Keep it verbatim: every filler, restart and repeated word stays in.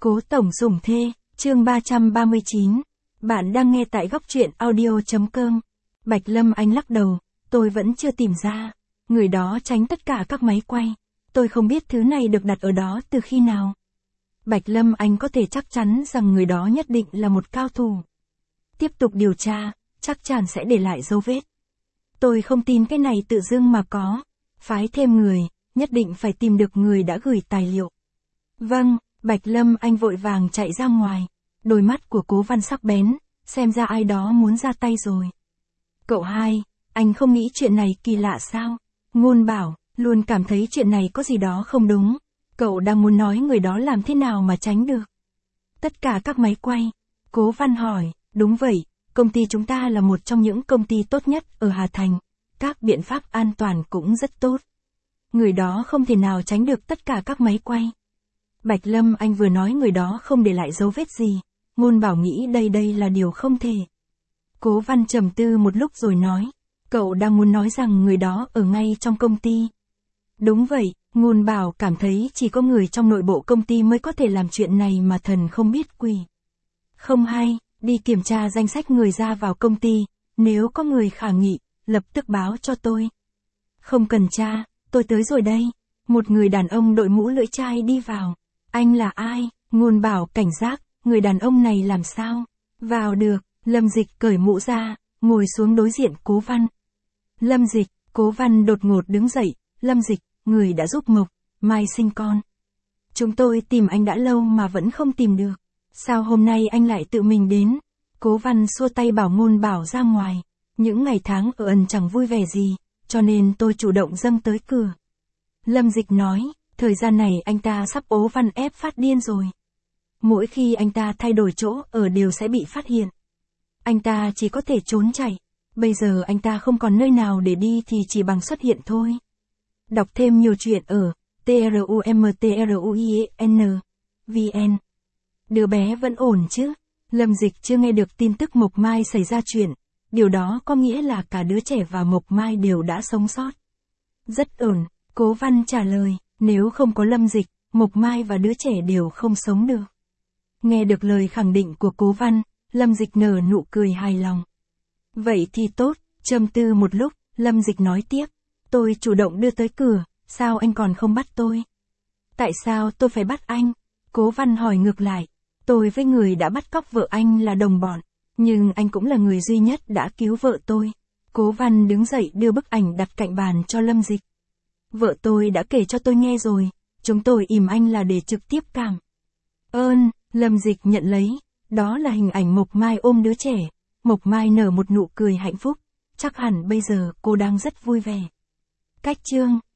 Cố tổng giủng thê, chương ba trăm ba mươi chín. Bạn đang nghe tại góc truyện audio chấm com. Bạch Lâm Anh lắc đầu, tôi vẫn chưa tìm ra. Người đó tránh tất cả các máy quay. Tôi không biết thứ này được đặt ở đó từ khi nào. Bạch Lâm Anh có thể chắc chắn rằng người đó nhất định là một cao thủ. Tiếp tục điều tra, chắc chắn sẽ để lại dấu vết. Tôi không tin cái này tự dưng mà có. Phái thêm người, nhất định phải tìm được người đã gửi tài liệu. Vâng. Bạch Lâm Anh vội vàng chạy ra ngoài. Đôi mắt của Cố Văn sắc bén, xem ra ai đó muốn ra tay rồi. Cậu hai, anh không nghĩ chuyện này kỳ lạ sao? Ngôn Bảo, luôn cảm thấy chuyện này có gì đó không đúng. Cậu đang muốn nói người đó làm thế nào mà tránh được? Tất cả các máy quay. Cố Văn hỏi, đúng vậy, công ty chúng ta là một trong những công ty tốt nhất ở Hà Thành. Các biện pháp an toàn cũng rất tốt. Người đó không thể nào tránh được tất cả các máy quay. Bạch Lâm Anh vừa nói người đó không để lại dấu vết gì, Ngôn Bảo nghĩ đây đây là điều không thể. Cố Văn trầm tư một lúc rồi nói, cậu đang muốn nói rằng người đó ở ngay trong công ty. Đúng vậy, Ngôn Bảo cảm thấy chỉ có người trong nội bộ công ty mới có thể làm chuyện này mà thần không biết quỷ. Không hay, đi kiểm tra danh sách người ra vào công ty, nếu có người khả nghị, lập tức báo cho tôi. Không cần tra, tôi tới rồi đây. Một người đàn ông đội mũ lưỡi chai đi vào. Anh là ai? Ngôn Bảo cảnh giác, người đàn ông này làm sao? Vào được, Lâm Dịch cởi mũ ra, ngồi xuống đối diện Cố Văn. Lâm Dịch, Cố Văn đột ngột đứng dậy, Lâm Dịch, người đã giúp Mộc Mai sinh con. Chúng tôi tìm anh đã lâu mà vẫn không tìm được. Sao hôm nay anh lại tự mình đến? Cố Văn xua tay bảo Ngôn Bảo ra ngoài. Những ngày tháng ở ẩn chẳng vui vẻ gì, cho nên tôi chủ động dâng tới cửa. Lâm Dịch nói, thời gian này anh ta sắp ố Văn ép phát điên rồi. Mỗi khi anh ta thay đổi chỗ ở đều sẽ bị phát hiện. Anh ta chỉ có thể trốn chạy. Bây giờ anh ta không còn nơi nào để đi thì chỉ bằng xuất hiện thôi. Đọc thêm nhiều chuyện ở trumtruien vn. Đứa bé vẫn ổn chứ? Lâm Dịch chưa nghe được tin tức Mộc Mai xảy ra chuyện. Điều đó có nghĩa là cả đứa trẻ và Mộc Mai đều đã sống sót. Rất ổn, Cố Văn trả lời. Nếu không có Lâm Dịch, Mộc Mai và đứa trẻ đều không sống được. Nghe được lời khẳng định của Cố Văn, Lâm Dịch nở nụ cười hài lòng. Vậy thì tốt, trầm tư một lúc, Lâm Dịch nói tiếp. Tôi chủ động đưa tới cửa, sao anh còn không bắt tôi? Tại sao tôi phải bắt anh? Cố Văn hỏi ngược lại. Tôi với người đã bắt cóc vợ anh là đồng bọn, nhưng anh cũng là người duy nhất đã cứu vợ tôi. Cố Văn đứng dậy đưa bức ảnh đặt cạnh bàn cho Lâm Dịch. Vợ tôi đã kể cho tôi nghe rồi, chúng tôi ìm anh là để trực tiếp cảm ơn. Lâm Dịch nhận lấy, đó là hình ảnh Mộc Mai ôm đứa trẻ. Mộc Mai nở một nụ cười hạnh phúc, chắc hẳn bây giờ cô đang rất vui vẻ. Cách chương